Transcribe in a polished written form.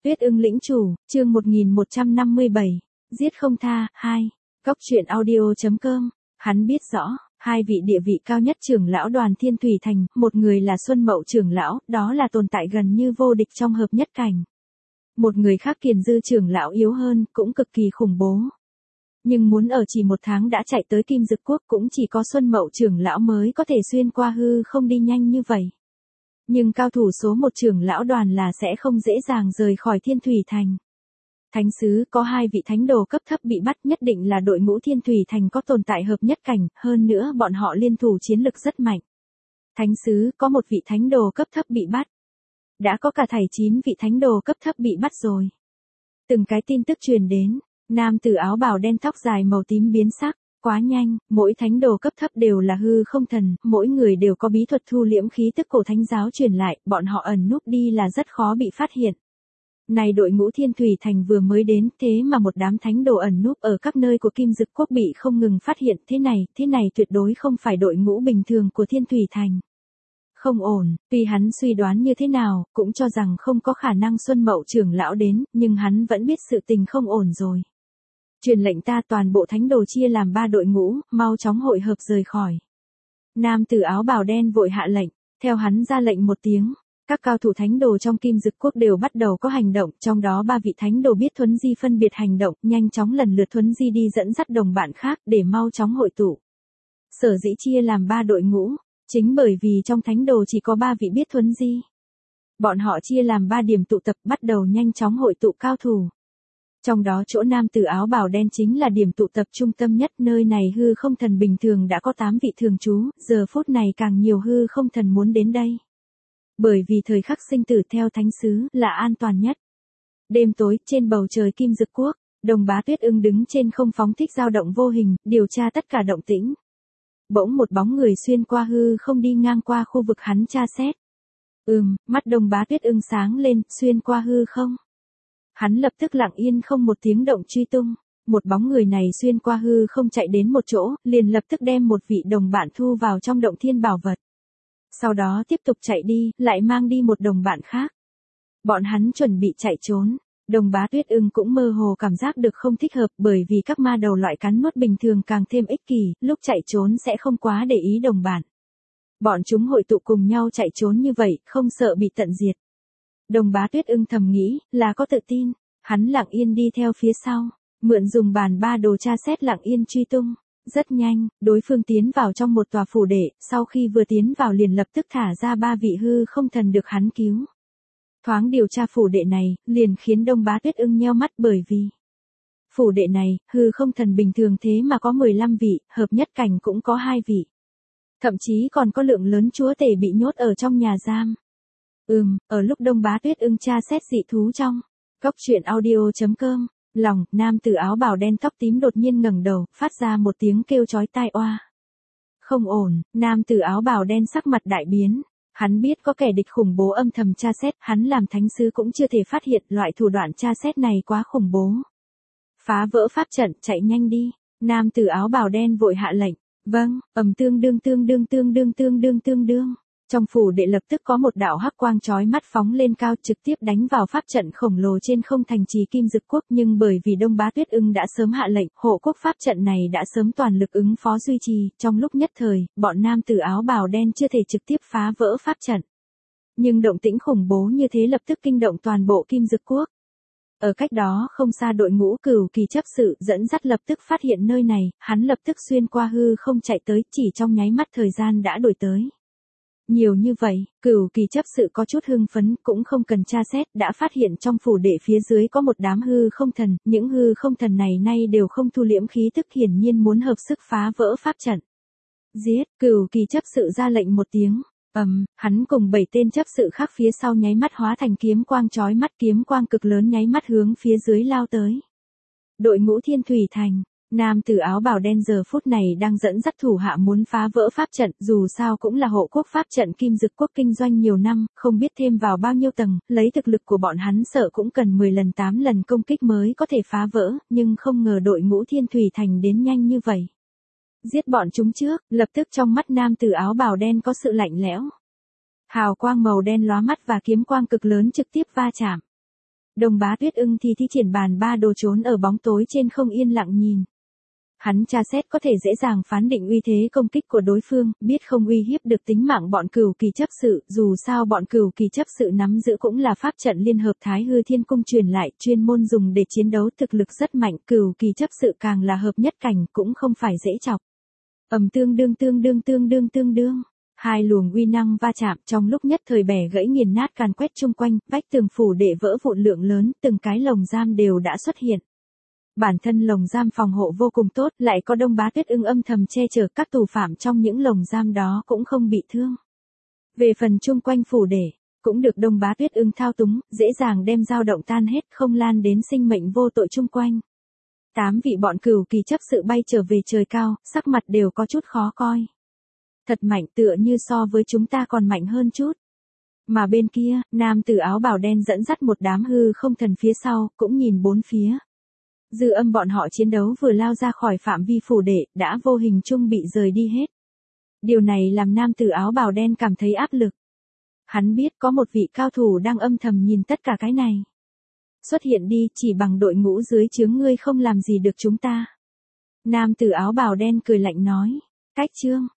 Tuyết ưng lĩnh chủ, chương 1157, giết không tha, 2. Góc truyện audio.com, hắn biết rõ, hai vị địa vị cao nhất trưởng lão đoàn Thiên Thủy Thành, một người là Xuân Mậu trưởng lão, đó là tồn tại gần như vô địch trong hợp nhất cảnh. Một người khác Kiền Dư trưởng lão yếu hơn, cũng cực kỳ khủng bố. Nhưng muốn ở chỉ một tháng đã chạy tới Kim Dực Quốc cũng chỉ có Xuân Mậu trưởng lão mới có thể xuyên qua hư không đi nhanh như vậy. Nhưng cao thủ số một trưởng lão đoàn là sẽ không dễ dàng rời khỏi Thiên Thủy Thành. Thánh sứ có hai vị thánh đồ cấp thấp bị bắt, nhất định là đội ngũ Thiên Thủy Thành có tồn tại hợp nhất cảnh, hơn nữa bọn họ liên thủ chiến lực rất mạnh. Thánh sứ có một vị thánh đồ cấp thấp bị bắt. Đã có cả thảy 9 vị thánh đồ cấp thấp bị bắt rồi. Từng cái tin tức truyền đến, nam tử áo bào đen tóc dài màu tím biến sắc. Quá nhanh, mỗi thánh đồ cấp thấp đều là hư không thần, mỗi người đều có bí thuật thu liễm khí tức cổ thánh giáo truyền lại, bọn họ ẩn núp đi là rất khó bị phát hiện. Này đội ngũ Thiên Thủy Thành vừa mới đến, thế mà một đám thánh đồ ẩn núp ở các nơi của Kim Dực Quốc bị không ngừng phát hiện, thế này tuyệt đối không phải đội ngũ bình thường của Thiên Thủy Thành. Không ổn, tuy hắn suy đoán như thế nào, cũng cho rằng không có khả năng Xuân Mậu trưởng lão đến, nhưng hắn vẫn biết sự tình không ổn rồi. Truyền lệnh ta toàn bộ thánh đồ chia làm 3 đội ngũ, mau chóng hội hợp rời khỏi. Nam tử áo bào đen vội hạ lệnh, theo hắn ra lệnh một tiếng, các cao thủ thánh đồ trong Kim Dực Quốc đều bắt đầu có hành động, trong đó 3 vị thánh đồ biết thuấn di phân biệt hành động, nhanh chóng lần lượt thuấn di đi dẫn dắt đồng bạn khác để mau chóng hội tụ. Sở dĩ chia làm 3 đội ngũ, chính bởi vì trong thánh đồ chỉ có 3 vị biết thuấn di. Bọn họ chia làm 3 điểm tụ tập bắt đầu nhanh chóng hội tụ cao thủ. Trong đó chỗ nam tử áo bào đen chính là điểm tụ tập trung tâm nhất, nơi này hư không thần bình thường đã có 8 vị thường trú, giờ phút này càng nhiều hư không thần muốn đến đây. Bởi vì thời khắc sinh tử theo thánh sứ là an toàn nhất. Đêm tối, trên bầu trời Kim Dực Quốc, Đồng Bá Tuyết ưng đứng trên không phóng thích dao động vô hình, điều tra tất cả động tĩnh. Bỗng một bóng người xuyên qua hư không đi ngang qua khu vực hắn tra xét. Mắt Đồng Bá Tuyết ưng sáng lên, xuyên qua hư không. Hắn lập tức lặng yên không một tiếng động truy tung, một bóng người này xuyên qua hư không chạy đến một chỗ, liền lập tức đem một vị đồng bạn thu vào trong động thiên bảo vật. Sau đó tiếp tục chạy đi, lại mang đi một đồng bạn khác. Bọn hắn chuẩn bị chạy trốn, Đồng Bá Tuyết ưng cũng mơ hồ cảm giác được không thích hợp bởi vì các ma đầu loại cắn nuốt bình thường càng thêm ích kỷ, lúc chạy trốn sẽ không quá để ý đồng bạn. Bọn chúng hội tụ cùng nhau chạy trốn như vậy, không sợ bị tận diệt. Đồng Bá Tuyết ưng thầm nghĩ, là có tự tin, hắn lặng yên đi theo phía sau, mượn dùng bàn 3 đồ tra xét lặng yên truy tung. Rất nhanh, đối phương tiến vào trong một tòa phủ đệ, sau khi vừa tiến vào liền lập tức thả ra 3 vị hư không thần được hắn cứu. Thoáng điều tra phủ đệ này, liền khiến Đồng Bá Tuyết ưng nheo mắt bởi vì phủ đệ này, hư không thần bình thường thế mà có 15 vị, hợp nhất cảnh cũng có 2 vị. Thậm chí còn có lượng lớn chúa tể bị nhốt ở trong nhà giam. Ở lúc Đồng Bá Tuyết ưng tra xét dị thú trong góc truyện audio.com, lòng, nam tử áo bào đen tóc tím đột nhiên ngẩng đầu, phát ra một tiếng kêu chói tai oa. Không ổn, nam tử áo bào đen sắc mặt đại biến. Hắn biết có kẻ địch khủng bố âm thầm tra xét, hắn làm thánh sứ cũng chưa thể phát hiện loại thủ đoạn tra xét này quá khủng bố. Phá vỡ pháp trận, chạy nhanh đi. Nam tử áo bào đen vội hạ lệnh. Vâng, tương đương. Trong phủ đệ lập tức có một đạo hắc quang chói mắt phóng lên cao trực tiếp đánh vào pháp trận khổng lồ trên không thành trì Kim Dực Quốc, nhưng bởi vì Đồng Bá Tuyết ưng đã sớm hạ lệnh, hộ quốc pháp trận này đã sớm toàn lực ứng phó duy trì, trong lúc nhất thời, bọn nam tử áo bào đen chưa thể trực tiếp phá vỡ pháp trận. Nhưng động tĩnh khủng bố như thế lập tức kinh động toàn bộ Kim Dực Quốc. Ở cách đó không xa đội ngũ Cửu Kỳ chấp sự dẫn dắt lập tức phát hiện nơi này, hắn lập tức xuyên qua hư không chạy tới, chỉ trong nháy mắt thời gian đã đuổi tới. Nhiều như vậy, Cửu Kỳ chấp sự có chút hưng phấn, cũng không cần tra xét, đã phát hiện trong phủ đệ phía dưới có một đám hư không thần, những hư không thần này nay đều không thu liễm khí tức, hiển nhiên muốn hợp sức phá vỡ pháp trận. Giết, Cửu Kỳ chấp sự ra lệnh một tiếng, hắn cùng 7 tên chấp sự khác phía sau nháy mắt hóa thành kiếm quang chói mắt, kiếm quang cực lớn nháy mắt hướng phía dưới lao tới. Đội ngũ Thiên Thủy Thành. Nam tử áo bào đen giờ phút này đang dẫn dắt thủ hạ muốn phá vỡ pháp trận, dù sao cũng là hộ quốc pháp trận Kim Dực Quốc kinh doanh nhiều năm, không biết thêm vào bao nhiêu tầng, lấy thực lực của bọn hắn sợ cũng cần 10 lần 8 lần công kích mới có thể phá vỡ, nhưng không ngờ đội ngũ Thiên Thủy Thành đến nhanh như vậy. Giết bọn chúng trước, lập tức trong mắt nam tử áo bào đen có sự lạnh lẽo. Hào quang màu đen lóa mắt và kiếm quang cực lớn trực tiếp va chạm. Đông Bá Tuyết Ưng thì thi triển bàn ba đồ trốn ở bóng tối trên không yên lặng nhìn. Hắn tra xét có thể dễ dàng phán định uy thế công kích của đối phương, biết không uy hiếp được tính mạng bọn Cửu Kỳ chấp sự, dù sao bọn Cửu Kỳ chấp sự nắm giữ cũng là pháp trận liên hợp Thái Hư Thiên Cung truyền lại, chuyên môn dùng để chiến đấu, thực lực rất mạnh, Cửu Kỳ chấp sự càng là hợp nhất cảnh, cũng không phải dễ chọc. Tương đương. Hai luồng uy năng va chạm, trong lúc nhất thời bẻ gãy nghiền nát càn quét chung quanh, vách tường phủ để vỡ vụn lượng lớn, từng cái lồng giam đều đã xuất hiện. Bản thân lồng giam phòng hộ vô cùng tốt, lại có Đông Bá Tuyết Ưng âm thầm che chở, các tù phạm trong những lồng giam đó cũng không bị thương. Về phần chung quanh phủ để, cũng được Đông Bá Tuyết Ưng thao túng, dễ dàng đem dao động tan hết, không lan đến sinh mệnh vô tội chung quanh. 8 vị bọn Cửu Kỳ chấp sự bay trở về trời cao, sắc mặt đều có chút khó coi. Thật mạnh, tựa như so với chúng ta còn mạnh hơn chút. Mà bên kia, nam tử áo bào đen dẫn dắt một đám hư không thần phía sau, cũng nhìn bốn phía. Dư âm bọn họ chiến đấu vừa lao ra khỏi phạm vi phủ đệ, đã vô hình chung bị rời đi hết. Điều này làm nam tử áo bào đen cảm thấy áp lực. Hắn biết có một vị cao thủ đang âm thầm nhìn tất cả cái này. Xuất hiện đi, chỉ bằng đội ngũ dưới trướng ngươi không làm gì được chúng ta. Nam tử áo bào đen cười lạnh nói. Cách chương